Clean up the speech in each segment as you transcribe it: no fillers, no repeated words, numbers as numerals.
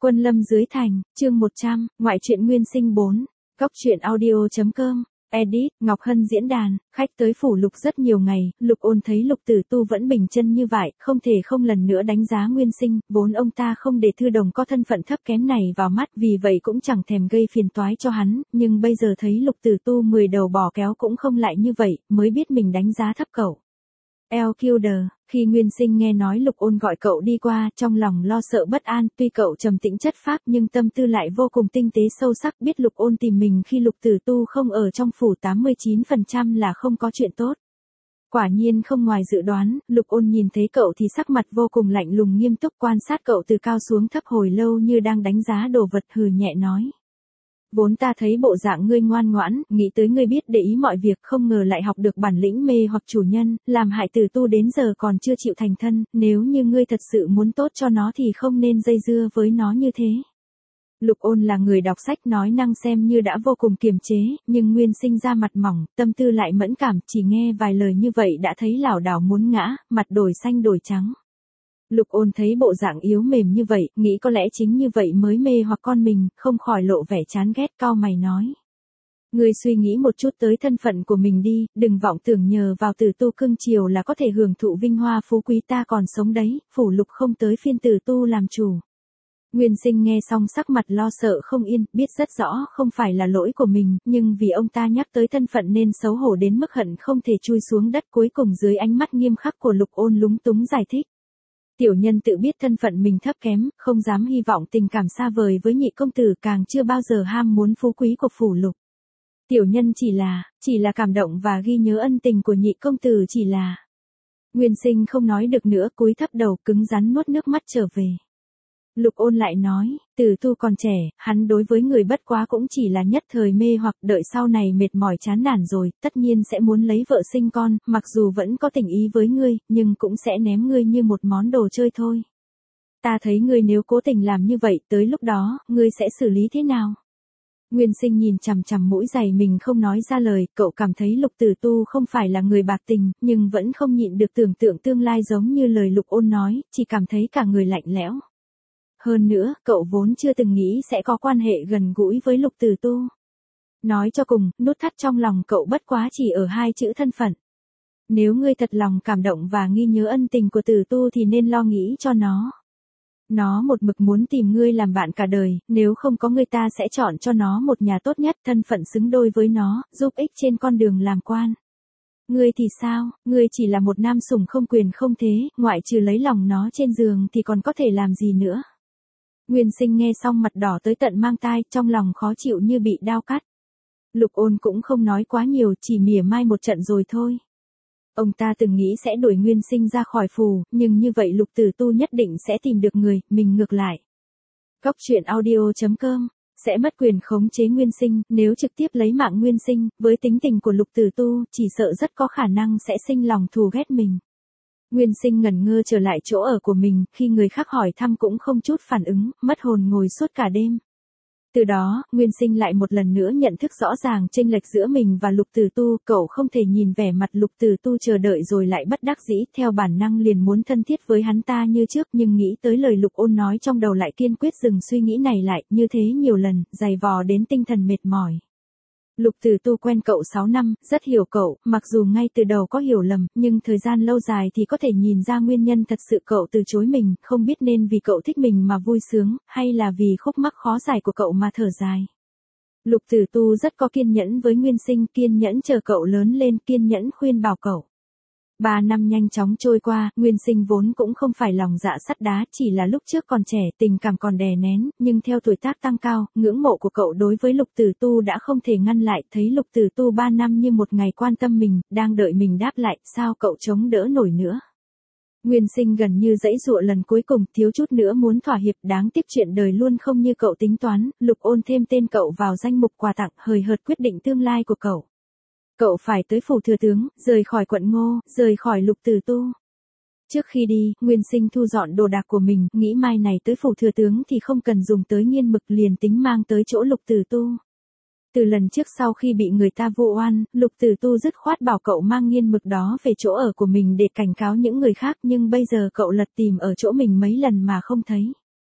Quân lâm dưới thành, chương 100, ngoại truyện nguyên sinh 4. Góc truyện audio.com. Edit, Ngọc Hân diễn đàn, khách tới phủ Lục rất nhiều ngày, Lục Ôn thấy Lục Tử Tu vẫn bình chân như vậy, không thể không lần nữa đánh giá nguyên sinh, vốn ông ta không để Thư Đồng có thân phận thấp kém này vào mắt, vì vậy cũng chẳng thèm gây phiền toái cho hắn, nhưng bây giờ thấy Lục Tử Tu 10 đầu bò kéo cũng không lại như vậy, mới biết mình đánh giá thấp cậu. LQD, khi Nguyên Sinh nghe nói Lục Ôn gọi cậu đi qua, trong lòng lo sợ bất an, tuy cậu trầm tĩnh chất phác nhưng tâm tư lại vô cùng tinh tế sâu sắc, biết Lục Ôn tìm mình khi Lục Tử Tu không ở trong phủ 89% là không có chuyện tốt. Quả nhiên không ngoài dự đoán, Lục Ôn nhìn thấy cậu thì sắc mặt vô cùng lạnh lùng nghiêm túc quan sát cậu từ cao xuống thấp hồi lâu như đang đánh giá đồ vật, hừ nhẹ nói. Vốn ta thấy bộ dạng ngươi ngoan ngoãn, nghĩ tới ngươi biết để ý mọi việc, không ngờ lại học được bản lĩnh mê hoặc chủ nhân, làm hại Tử Tu đến giờ còn chưa chịu thành thân, nếu như ngươi thật sự muốn tốt cho nó thì không nên dây dưa với nó như thế. Lục Ôn là người đọc sách nói năng xem như đã vô cùng kiềm chế, nhưng Nguyên Sinh ra mặt mỏng, tâm tư lại mẫn cảm, chỉ nghe vài lời như vậy đã thấy lảo đảo muốn ngã, mặt đổi xanh đổi trắng. Lục Ôn thấy bộ dạng yếu mềm như vậy, nghĩ có lẽ chính như vậy mới mê hoặc con mình, không khỏi lộ vẻ chán ghét, cau mày nói. Ngươi suy nghĩ một chút tới thân phận của mình đi, đừng vọng tưởng nhờ vào Tử Tu cưng chiều là có thể hưởng thụ vinh hoa phú quý, ta còn sống đấy, phủ Lục không tới phiên Tử Tu làm chủ. Nguyên Sinh nghe xong sắc mặt lo sợ không yên, biết rất rõ không phải là lỗi của mình, nhưng vì ông ta nhắc tới thân phận nên xấu hổ đến mức hận không thể chui xuống đất, cuối cùng dưới ánh mắt nghiêm khắc của Lục Ôn lúng túng giải thích. Tiểu nhân tự biết thân phận mình thấp kém, không dám hy vọng tình cảm xa vời với nhị công tử, càng chưa bao giờ ham muốn phú quý của phủ Lục. Tiểu nhân chỉ là cảm động và ghi nhớ ân tình của nhị công tử, chỉ là. Nguyên Sinh không nói được nữa, cúi thấp đầu cứng rắn nuốt nước mắt trở về. Lục Ôn lại nói, Tử Tu còn trẻ, hắn đối với người bất quá cũng chỉ là nhất thời mê hoặc, đợi sau này mệt mỏi chán nản rồi, tất nhiên sẽ muốn lấy vợ sinh con, mặc dù vẫn có tình ý với ngươi, nhưng cũng sẽ ném ngươi như một món đồ chơi thôi. Ta thấy ngươi nếu cố tình làm như vậy, tới lúc đó, ngươi sẽ xử lý thế nào? Nguyên Sinh nhìn chằm chằm mũi giày mình không nói ra lời, cậu cảm thấy Lục Tử Tu không phải là người bạc tình, nhưng vẫn không nhịn được tưởng tượng tương lai giống như lời Lục Ôn nói, chỉ cảm thấy cả người lạnh lẽo. Hơn nữa, cậu vốn chưa từng nghĩ sẽ có quan hệ gần gũi với Lục Tử Tu. Nói cho cùng, nút thắt trong lòng cậu bất quá chỉ ở hai chữ thân phận. Nếu ngươi thật lòng cảm động và ghi nhớ ân tình của Tử Tu thì nên lo nghĩ cho nó. Nó một mực muốn tìm ngươi làm bạn cả đời, nếu không có ngươi ta sẽ chọn cho nó một nhà tốt nhất, thân phận xứng đôi với nó, giúp ích trên con đường làm quan. Ngươi thì sao, ngươi chỉ là một nam sủng không quyền không thế, ngoại trừ lấy lòng nó trên giường thì còn có thể làm gì nữa. Nguyên Sinh nghe xong mặt đỏ tới tận mang tai, trong lòng khó chịu như bị đao cắt. Lục Ôn cũng không nói quá nhiều, chỉ mỉa mai một trận rồi thôi. Ông ta từng nghĩ sẽ đuổi Nguyên Sinh ra khỏi phủ, nhưng như vậy Lục Tử Tu nhất định sẽ tìm được người, mình ngược lại. Góc truyện audio.com, sẽ mất quyền khống chế Nguyên Sinh, nếu trực tiếp lấy mạng Nguyên Sinh, với tính tình của Lục Tử Tu, chỉ sợ rất có khả năng sẽ sinh lòng thù ghét mình. Nguyên Sinh ngẩn ngơ trở lại chỗ ở của mình, khi người khác hỏi thăm cũng không chút phản ứng, mất hồn ngồi suốt cả đêm. Từ đó, Nguyên Sinh lại một lần nữa nhận thức rõ ràng chênh lệch giữa mình và Lục Tử Tu, cậu không thể nhìn vẻ mặt Lục Tử Tu chờ đợi rồi lại bất đắc dĩ, theo bản năng liền muốn thân thiết với hắn ta như trước, nhưng nghĩ tới lời Lục Ôn nói trong đầu lại kiên quyết dừng suy nghĩ này lại, như thế nhiều lần, dày vò đến tinh thần mệt mỏi. Lục Tử Tu quen cậu 6 năm, rất hiểu cậu, mặc dù ngay từ đầu có hiểu lầm, nhưng thời gian lâu dài thì có thể nhìn ra nguyên nhân thật sự cậu từ chối mình, không biết nên vì cậu thích mình mà vui sướng, hay là vì khúc mắc khó giải của cậu mà thở dài. Lục Tử Tu rất có kiên nhẫn với Nguyên Sinh, kiên nhẫn chờ cậu lớn lên, kiên nhẫn khuyên bảo cậu. 3 năm nhanh chóng trôi qua, Nguyên Sinh vốn cũng không phải lòng dạ sắt đá, chỉ là lúc trước còn trẻ, tình cảm còn đè nén, nhưng theo tuổi tác tăng cao, ngưỡng mộ của cậu đối với Lục Tử Tu đã không thể ngăn lại, thấy Lục Tử Tu 3 năm như một ngày quan tâm mình, đang đợi mình đáp lại, sao cậu chống đỡ nổi nữa. Nguyên Sinh gần như giãy giụa lần cuối cùng, thiếu chút nữa muốn thỏa hiệp, đáng tiếc chuyện đời luôn không như cậu tính toán, Lục Ôn thêm tên cậu vào danh mục quà tặng, hời hợt quyết định tương lai của cậu. Cậu phải tới phủ thừa tướng, rời khỏi quận Ngô, rời khỏi Lục Tử Tu. Trước khi đi, Nguyên Sinh thu dọn đồ đạc của mình, nghĩ mai này tới phủ thừa tướng thì không cần dùng tới nghiên mực, liền tính mang tới chỗ Lục Tử Tu. Từ lần trước sau khi bị người ta vu oan, Lục Tử Tu dứt khoát bảo cậu mang nghiên mực đó về chỗ ở của mình để cảnh cáo những người khác, nhưng bây giờ cậu lật tìm ở chỗ mình mấy lần mà không thấy.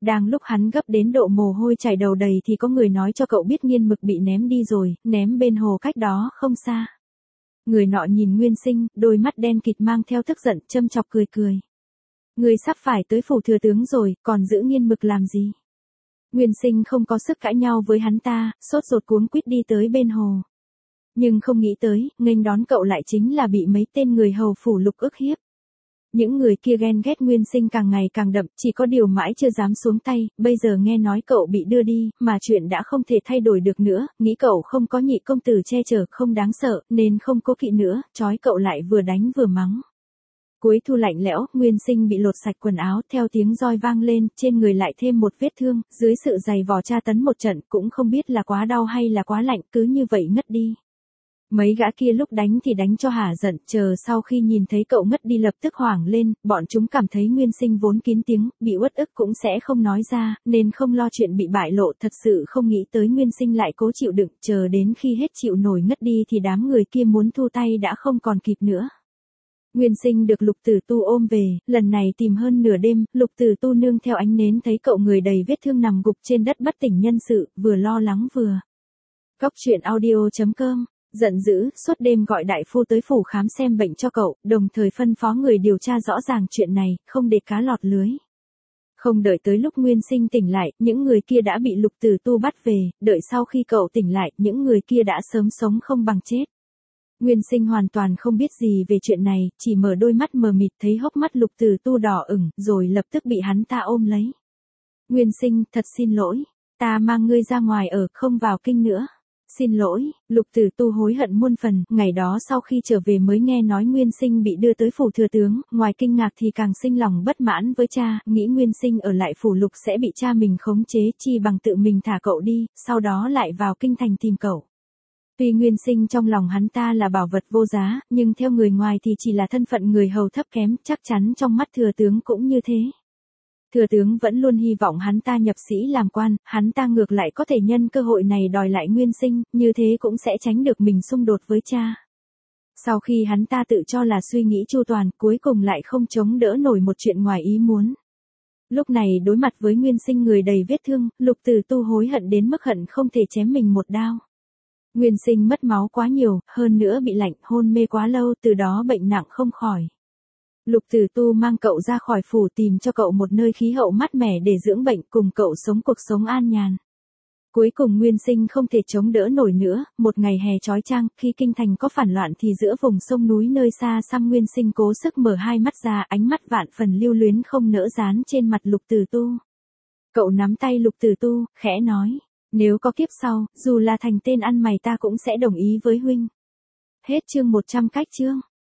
Đang lúc hắn gấp đến độ mồ hôi chảy đầu đầy thì có người nói cho cậu biết nghiên mực bị ném đi rồi, ném bên hồ cách đó không xa. Người nọ nhìn Nguyên Sinh, đôi mắt đen kịt mang theo tức giận, châm chọc cười cười. Người sắp phải tới phủ thừa tướng rồi, còn giữ nghiên mực làm gì? Nguyên Sinh không có sức cãi nhau với hắn ta, sốt ruột cuống quýt đi tới bên hồ. Nhưng không nghĩ tới, nghênh đón cậu lại chính là bị mấy tên người hầu phủ Lục ức hiếp. Những người kia ghen ghét Nguyên Sinh càng ngày càng đậm, chỉ có điều mãi chưa dám xuống tay, bây giờ nghe nói cậu bị đưa đi, mà chuyện đã không thể thay đổi được nữa, nghĩ cậu không có nhị công tử che chở không đáng sợ, nên không cố kỵ nữa, trói cậu lại vừa đánh vừa mắng. Cuối thu lạnh lẽo, Nguyên Sinh bị lột sạch quần áo, theo tiếng roi vang lên, trên người lại thêm một vết thương, dưới sự giày vò tra tấn một trận, cũng không biết là quá đau hay là quá lạnh, cứ như vậy ngất đi. Mấy gã kia lúc đánh thì đánh cho hả giận, chờ sau khi nhìn thấy cậu ngất đi lập tức hoảng lên, bọn chúng cảm thấy Nguyên Sinh vốn kín tiếng, bị uất ức cũng sẽ không nói ra, nên không lo chuyện bị bại lộ, thật sự không nghĩ tới Nguyên Sinh lại cố chịu đựng, chờ đến khi hết chịu nổi ngất đi thì đám người kia muốn thu tay đã không còn kịp nữa. Nguyên Sinh được Lục Tử Tu ôm về, lần này tìm hơn nửa đêm, Lục Tử Tu nương theo ánh nến thấy cậu người đầy vết thương nằm gục trên đất bất tỉnh nhân sự, vừa lo lắng vừa. Cóc truyện audio.com giận dữ, suốt đêm gọi đại phu tới phủ khám xem bệnh cho cậu, đồng thời phân phó người điều tra rõ ràng chuyện này, không để cá lọt lưới. Không đợi tới lúc Nguyên Sinh tỉnh lại, những người kia đã bị Lục Tử Tu bắt về, đợi sau khi cậu tỉnh lại, những người kia đã sớm sống không bằng chết. Nguyên Sinh hoàn toàn không biết gì về chuyện này, chỉ mở đôi mắt mờ mịt thấy hốc mắt Lục Tử Tu đỏ ửng, rồi lập tức bị hắn ta ôm lấy. Nguyên Sinh, thật xin lỗi, ta mang ngươi ra ngoài ở, không vào kinh nữa. Xin lỗi, Lục Tử Tu hối hận muôn phần, ngày đó sau khi trở về mới nghe nói Nguyên Sinh bị đưa tới phủ thừa tướng, ngoài kinh ngạc thì càng sinh lòng bất mãn với cha, nghĩ Nguyên Sinh ở lại phủ Lục sẽ bị cha mình khống chế, chi bằng tự mình thả cậu đi, sau đó lại vào kinh thành tìm cậu. Tuy Nguyên Sinh trong lòng hắn ta là bảo vật vô giá, nhưng theo người ngoài thì chỉ là thân phận người hầu thấp kém, chắc chắn trong mắt thừa tướng cũng như thế. Thừa tướng vẫn luôn hy vọng hắn ta nhập sĩ làm quan, hắn ta ngược lại có thể nhân cơ hội này đòi lại Nguyên Sinh, như thế cũng sẽ tránh được mình xung đột với cha. Sau khi hắn ta tự cho là suy nghĩ chu toàn, cuối cùng lại không chống đỡ nổi một chuyện ngoài ý muốn. Lúc này đối mặt với Nguyên Sinh người đầy vết thương, Lục Tử Tu hối hận đến mức hận không thể chém mình một đao. Nguyên Sinh mất máu quá nhiều, hơn nữa bị lạnh, hôn mê quá lâu, từ đó bệnh nặng không khỏi. Lục Tử Tu mang cậu ra khỏi phủ tìm cho cậu một nơi khí hậu mát mẻ để dưỡng bệnh, cùng cậu sống cuộc sống an nhàn. Cuối cùng Nguyên Sinh không thể chống đỡ nổi nữa, một ngày hè chói chang, khi kinh thành có phản loạn thì giữa vùng sông núi nơi xa xăm Nguyên Sinh cố sức mở hai mắt ra, ánh mắt vạn phần lưu luyến không nỡ dán trên mặt Lục Tử Tu. Cậu nắm tay Lục Tử Tu, khẽ nói, nếu có kiếp sau, dù là thành tên ăn mày ta cũng sẽ đồng ý với huynh. Hết chương 100 cách chương.